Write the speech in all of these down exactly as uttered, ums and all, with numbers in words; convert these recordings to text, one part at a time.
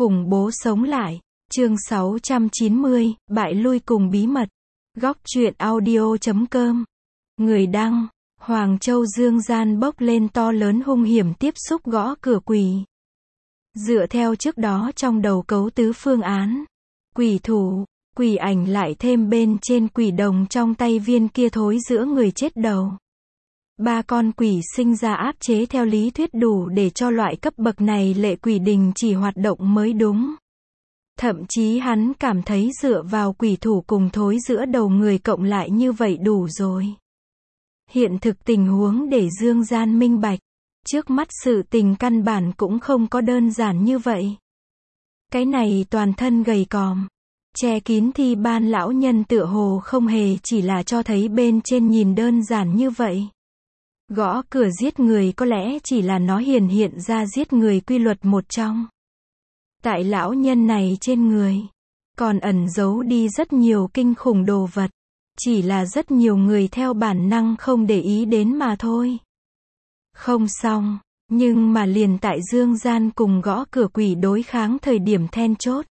Khủng bố sống lại. Chương sáu trăm chín mươi, bại lui cùng bí mật. Góc truyện audio chấm com. Người đăng, Hoàng Châu dương gian bốc lên to lớn hung hiểm tiếp xúc gõ cửa quỷ. Dựa theo trước đó trong đầu cấu tứ phương án, quỷ thủ, quỷ ảnh lại thêm bên trên quỷ đồng trong tay viên kia thối giữa người chết đầu. Ba con quỷ sinh ra áp chế theo lý thuyết đủ để cho loại cấp bậc này lệ quỷ đình chỉ hoạt động mới đúng. Thậm chí hắn cảm thấy dựa vào quỷ thủ cùng thối giữa đầu người cộng lại như vậy đủ rồi. Hiện thực tình huống để dương gian minh bạch. Trước mắt sự tình căn bản cũng không có đơn giản như vậy. Cái này toàn thân gầy còm, che kín thi ban lão nhân tựa hồ không hề chỉ là cho thấy bên trên nhìn đơn giản như vậy. Gõ cửa giết người có lẽ chỉ là nó hiển hiện ra giết người quy luật một trong. Tại lão nhân này trên người, còn ẩn giấu đi rất nhiều kinh khủng đồ vật. Chỉ là rất nhiều người theo bản năng không để ý đến mà thôi. Không xong, nhưng mà liền tại dương gian cùng gõ cửa quỷ đối kháng thời điểm then chốt.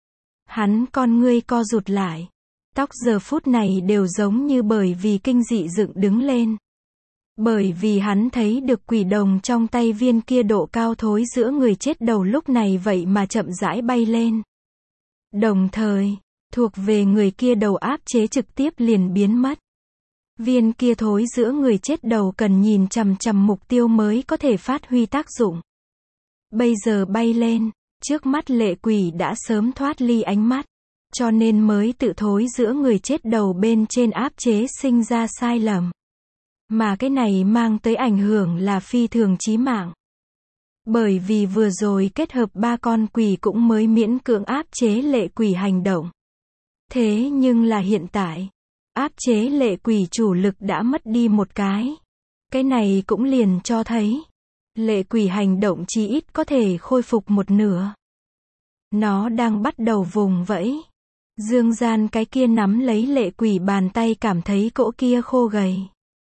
Hắn con ngươi co rụt lại. Tóc giờ phút này đều giống như bởi vì kinh dị dựng đứng lên. Bởi vì hắn thấy được quỷ đồng trong tay viên kia độ cao thối giữa người chết đầu lúc này vậy mà chậm rãi bay lên. Đồng thời, thuộc về người kia đầu áp chế trực tiếp liền biến mất. Viên kia thối giữa người chết đầu cần nhìn chằm chằm mục tiêu mới có thể phát huy tác dụng. Bây giờ bay lên, trước mắt lệ quỷ đã sớm thoát ly ánh mắt, cho nên mới tự thối giữa người chết đầu bên trên áp chế sinh ra sai lầm. Mà cái này mang tới ảnh hưởng là phi thường chí mạng. Bởi vì vừa rồi kết hợp ba con quỷ cũng mới miễn cưỡng áp chế lệ quỷ hành động. Thế nhưng là hiện tại, áp chế lệ quỷ chủ lực đã mất đi một cái. Cái này cũng liền cho thấy, lệ quỷ hành động chí ít có thể khôi phục một nửa. Nó đang bắt đầu vùng vẫy. Dương gian cái kia nắm lấy lệ quỷ bàn tay cảm thấy cỗ kia khô gầy.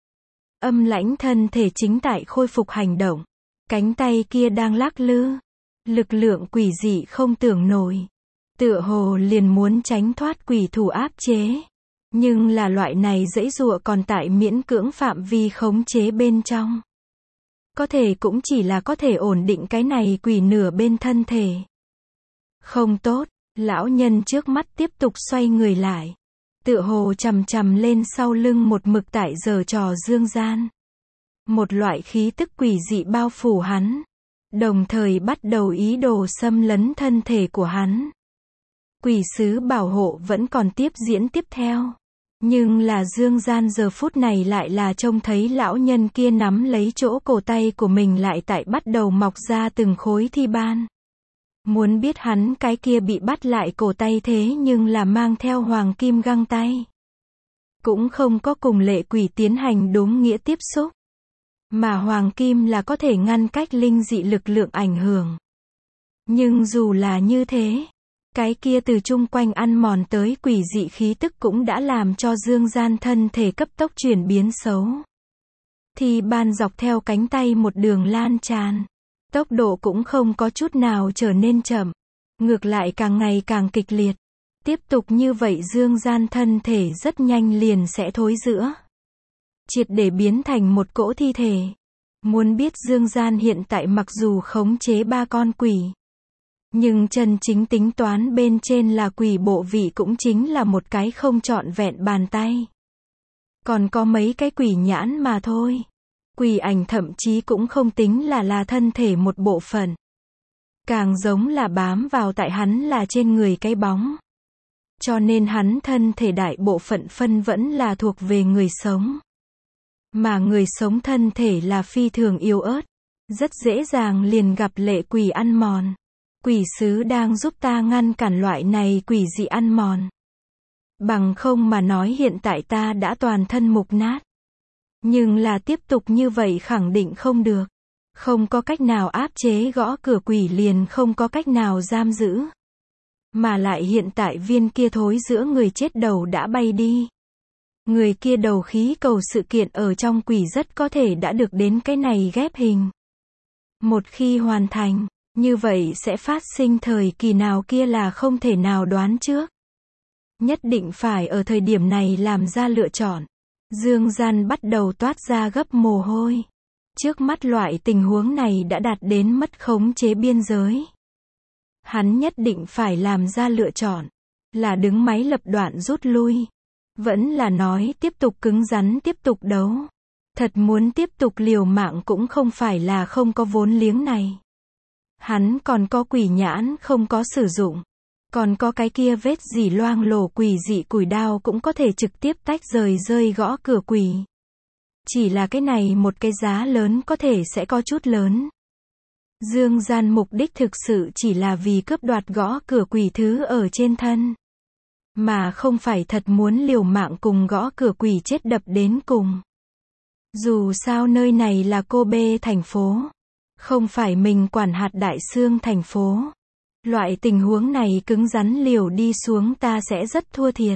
Âm lãnh thân thể chính tại khôi phục hành động. Cánh tay kia đang lắc lư. Lực lượng quỷ dị không tưởng nổi. Tựa hồ liền muốn tránh thoát quỷ thủ áp chế. Nhưng là loại này giãy giụa còn tại miễn cưỡng phạm vi khống chế bên trong. Có thể cũng chỉ là có thể ổn định cái này quỷ nửa bên thân thể. Không tốt, lão nhân trước mắt tiếp tục xoay người lại. Tựa hồ chằm chằm lên sau lưng một mực tại giở trò dương gian. Một loại khí tức quỷ dị bao phủ hắn. Đồng thời bắt đầu ý đồ xâm lấn thân thể của hắn. Quỷ sứ bảo hộ vẫn còn tiếp diễn tiếp theo. Nhưng là dương gian giờ phút này lại là trông thấy lão nhân kia nắm lấy chỗ cổ tay của mình lại tại bắt đầu mọc ra từng khối thi ban. Muốn biết hắn cái kia bị bắt lại cổ tay thế nhưng là mang theo hoàng kim găng tay. Cũng không có cùng lệ quỷ tiến hành đúng nghĩa tiếp xúc. Mà hoàng kim là có thể ngăn cách linh dị lực lượng ảnh hưởng. Nhưng dù là như thế, cái kia từ chung quanh ăn mòn tới quỷ dị khí tức cũng đã làm cho dương gian thân thể cấp tốc chuyển biến xấu. Thì ban dọc theo cánh tay một đường lan tràn. Tốc độ cũng không có chút nào trở nên chậm. Ngược lại càng ngày càng kịch liệt. Tiếp tục như vậy dương gian thân thể rất nhanh liền sẽ thối rữa. Triệt để biến thành một cỗ thi thể. Muốn biết dương gian hiện tại mặc dù khống chế ba con quỷ. Nhưng chân chính tính toán bên trên là quỷ bộ vị cũng chính là một cái không trọn vẹn bàn tay. Còn có mấy cái quỷ nhãn mà thôi. Quỷ ảnh thậm chí cũng không tính là là thân thể một bộ phận. Càng giống là bám vào tại hắn là trên người cái bóng. Cho nên hắn thân thể đại bộ phận phân vẫn là thuộc về người sống. Mà người sống thân thể là phi thường yếu ớt. Rất dễ dàng liền gặp lệ quỷ ăn mòn. Quỷ sứ đang giúp ta ngăn cản loại này quỷ dị ăn mòn. Bằng không mà nói hiện tại ta đã toàn thân mục nát. Nhưng là tiếp tục như vậy khẳng định không được. Không có cách nào áp chế gõ cửa quỷ liền không có cách nào giam giữ. Mà lại hiện tại viên kia thối giữa người chết đầu đã bay đi. Người kia đầu khí cầu sự kiện ở trong quỷ rất có thể đã được đến cái này ghép hình. Một khi hoàn thành, Như vậy sẽ phát sinh thời kỳ nào kia là không thể nào đoán trước. Nhất định phải ở thời điểm này làm ra lựa chọn. Dương Gian bắt đầu toát ra gấp mồ hôi. Trước mắt loại tình huống này đã đạt đến mất khống chế biên giới. Hắn nhất định phải làm ra lựa chọn. Là đứng máy lập đoạn rút lui. Vẫn là nói tiếp tục cứng rắn tiếp tục đấu. Thật muốn tiếp tục liều mạng cũng không phải là không có vốn liếng này. Hắn còn có quỷ nhãn không có sử dụng. Còn có cái kia vết dỉ loang lổ quỷ dị củi đao cũng có thể trực tiếp tách rời rơi gõ cửa quỷ. Chỉ là cái này một cái giá lớn có thể sẽ có chút lớn. Dương Gian mục đích thực sự chỉ là vì cướp đoạt gõ cửa quỷ thứ ở trên thân. Mà không phải thật muốn liều mạng cùng gõ cửa quỷ chết đập đến cùng. Dù sao nơi này là Cô Bê thành phố. Không phải mình quản hạt Đại Xương thành phố. Loại tình huống này cứng rắn liều đi xuống ta sẽ rất thua thiệt.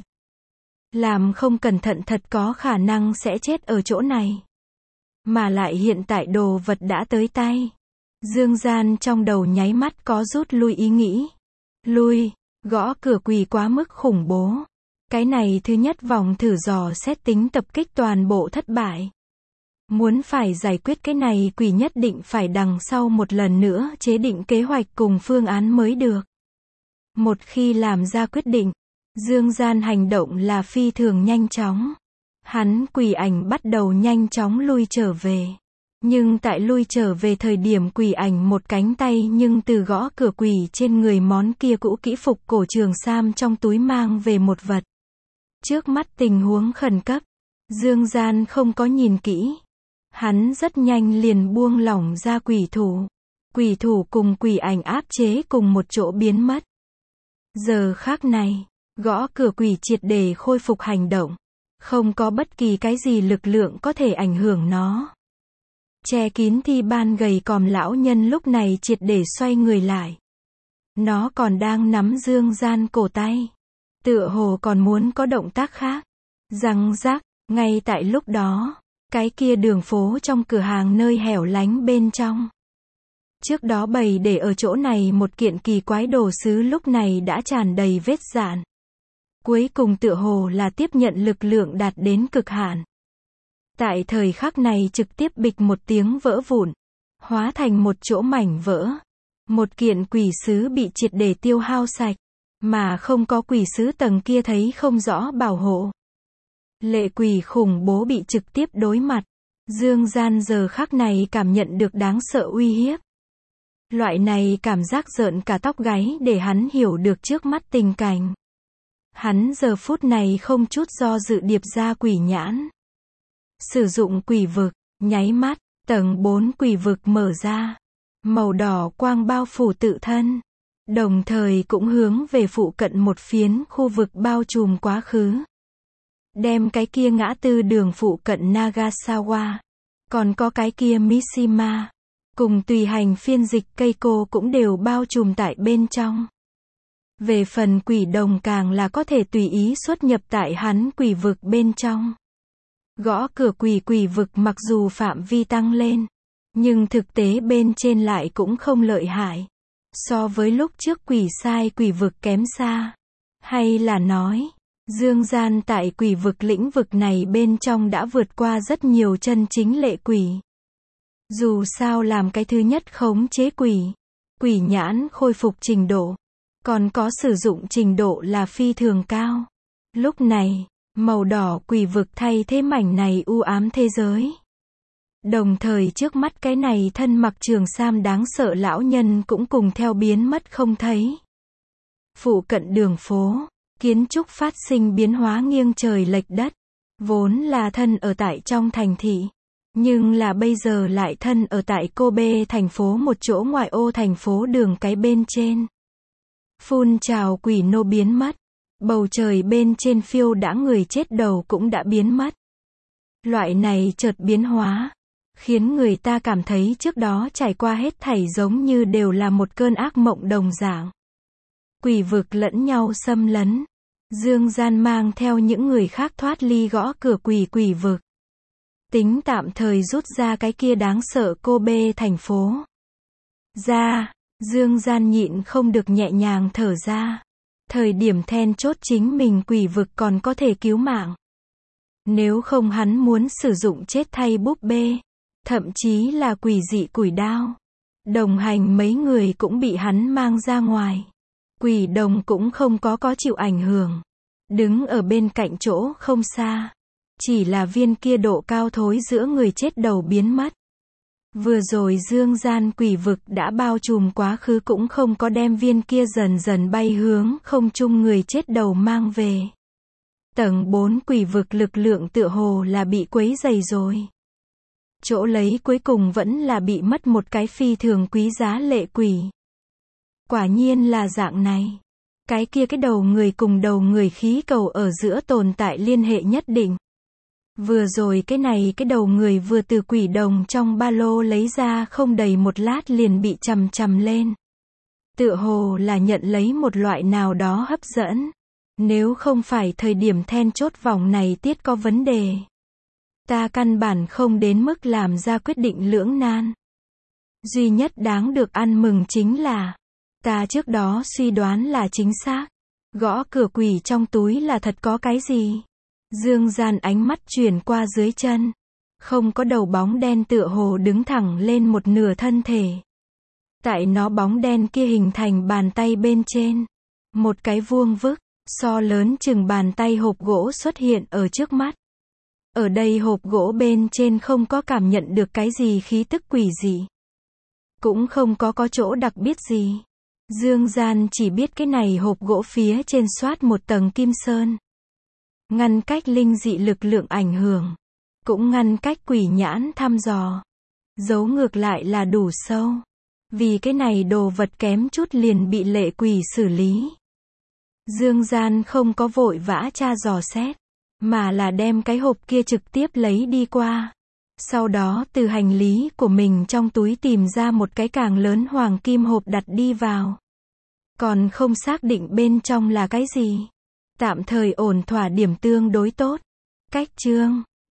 Làm không cẩn thận thật có khả năng sẽ chết ở chỗ này. Mà lại hiện tại đồ vật đã tới tay. Dương Gian trong đầu nháy mắt có rút lui ý nghĩ. Lui, gõ cửa quỷ quá mức khủng bố. Cái này thứ nhất vòng thử dò xét tính tập kích toàn bộ thất bại. Muốn phải giải quyết cái này quỷ nhất định phải đằng sau một lần nữa chế định kế hoạch cùng phương án mới được. Một khi làm ra quyết định, Dương Gian hành động là phi thường nhanh chóng. Hắn quỷ ảnh bắt đầu nhanh chóng lui trở về. Nhưng tại lui trở về thời điểm quỷ ảnh một cánh tay nhưng từ gõ cửa quỷ trên người món kia cũ kỹ phục cổ trường sam trong túi mang về một vật. Trước mắt tình huống khẩn cấp, Dương Gian không có nhìn kỹ. Hắn rất nhanh liền buông lỏng ra quỷ thủ. Quỷ thủ cùng quỷ ảnh áp chế cùng một chỗ biến mất. Giờ khắc này, gõ cửa quỷ triệt để khôi phục hành động. Không có bất kỳ cái gì lực lượng có thể ảnh hưởng nó. Che kín thi ban gầy còm lão nhân lúc này triệt để xoay người lại. Nó còn đang nắm Dương Gian cổ tay. Tựa hồ còn muốn có động tác khác. Răng rắc, ngay tại lúc đó. Cái kia đường phố trong cửa hàng nơi hẻo lánh bên trong. Trước đó bày để ở chỗ này một kiện kỳ quái đồ sứ lúc này đã tràn đầy vết dạn. Cuối cùng tựa hồ là tiếp nhận lực lượng đạt đến cực hạn. Tại thời khắc này trực tiếp bịch một tiếng vỡ vụn. Hóa thành một chỗ mảnh vỡ. Một kiện quỷ sứ bị triệt để tiêu hao sạch. Mà không có quỷ sứ tầng kia thấy không rõ bảo hộ. Lệ quỷ khủng bố bị trực tiếp đối mặt. Dương Gian giờ khắc này cảm nhận được đáng sợ uy hiếp. Loại này cảm giác rợn cả tóc gáy để hắn hiểu được trước mắt tình cảnh. Hắn giờ phút này không chút do dự điệp ra quỷ nhãn. Sử dụng quỷ vực, nháy mắt, tầng bốn quỷ vực mở ra. Màu đỏ quang bao phủ tự thân. Đồng thời cũng hướng về phụ cận một phiến khu vực bao trùm quá khứ. Đem cái kia ngã tư đường phụ cận Nagasawa. Còn có cái kia Mishima. Cùng tùy hành phiên dịch Keiko cũng đều bao trùm tại bên trong. Về phần quỷ đồng càng là có thể tùy ý xuất nhập tại hắn quỷ vực bên trong. Gõ cửa quỷ quỷ vực mặc dù phạm vi tăng lên. Nhưng thực tế bên trên lại cũng không lợi hại. So với lúc trước quỷ sai quỷ vực kém xa. Hay là nói, Dương Gian tại quỷ vực lĩnh vực này bên trong đã vượt qua rất nhiều chân chính lệ quỷ. Dù sao làm cái thứ nhất khống chế quỷ. Quỷ nhãn khôi phục trình độ. Còn có sử dụng trình độ là phi thường cao. Lúc này, màu đỏ quỷ vực thay thế mảnh này u ám thế giới. Đồng thời trước mắt cái này thân mặc trường sam đáng sợ lão nhân cũng cùng theo biến mất không thấy. Phụ cận đường phố, kiến trúc phát sinh biến hóa nghiêng trời lệch đất. Vốn là thân ở tại trong thành thị. Nhưng là bây giờ lại thân ở tại Kobe thành phố một chỗ ngoại ô thành phố đường cái bên trên. Phun trào quỷ nô biến mất. Bầu trời bên trên phiêu đãng người chết đầu cũng đã biến mất. Loại này chợt biến hóa. Khiến người ta cảm thấy trước đó trải qua hết thảy giống như đều là một cơn ác mộng đồng dạng. Quỷ vực lẫn nhau xâm lấn. Dương Gian mang theo những người khác thoát ly gõ cửa quỷ quỷ vực. Tính tạm thời rút ra cái kia đáng sợ Kobe thành phố. Ra, Dương Gian nhịn không được nhẹ nhàng thở ra. Thời điểm then chốt chính mình quỷ vực còn có thể cứu mạng. Nếu không hắn muốn sử dụng chết thay búp bê, thậm chí là quỷ dị củi đao. Đồng hành mấy người cũng bị hắn mang ra ngoài. Quỷ đồng cũng không có có chịu ảnh hưởng. Đứng ở bên cạnh chỗ không xa. Chỉ là viên kia độ cao thối giữa người chết đầu biến mất. Vừa rồi Dương Gian quỷ vực đã bao trùm quá khứ cũng không có đem viên kia dần dần bay hướng không trung người chết đầu mang về. Tầng bốn quỷ vực lực lượng tựa hồ là bị quấy dày rồi. Chỗ lấy cuối cùng vẫn là bị mất một cái phi thường quý giá lệ quỷ. Quả nhiên là dạng này. Cái kia cái đầu người cùng đầu người khí cầu ở giữa tồn tại liên hệ nhất định. Vừa rồi cái này cái đầu người vừa từ quỷ đồng trong ba lô lấy ra không đầy một lát liền bị chằm chằm lên. Tựa hồ là nhận lấy một loại nào đó hấp dẫn. Nếu không phải thời điểm then chốt vòng này tiết có vấn đề. Ta căn bản không đến mức làm ra quyết định lưỡng nan. Duy nhất đáng được ăn mừng chính là, ta trước đó suy đoán là chính xác. Gõ cửa quỷ trong túi là thật có cái gì? Dương Gian ánh mắt chuyển qua dưới chân. Không có đầu bóng đen tựa hồ đứng thẳng lên một nửa thân thể. Tại nó bóng đen kia hình thành bàn tay bên trên. Một cái vuông vức, so lớn chừng bàn tay hộp gỗ xuất hiện ở trước mắt. Ở đây hộp gỗ bên trên không có cảm nhận được cái gì khí tức quỷ dị. Cũng không có có chỗ đặc biệt gì. Dương Gian chỉ biết cái này hộp gỗ phía trên xoát một tầng kim sơn. Ngăn cách linh dị lực lượng ảnh hưởng. Cũng ngăn cách quỷ nhãn thăm dò. Giấu ngược lại là đủ sâu. Vì cái này đồ vật kém chút liền bị lệ quỷ xử lý. Dương Gian không có vội vã tra dò xét. Mà là đem cái hộp kia trực tiếp lấy đi qua. Sau đó từ hành lý của mình trong túi tìm ra một cái càng lớn hoàng kim hộp đặt đi vào. Còn không xác định bên trong là cái gì. Tạm thời ổn thỏa điểm tương đối tốt. Cách chương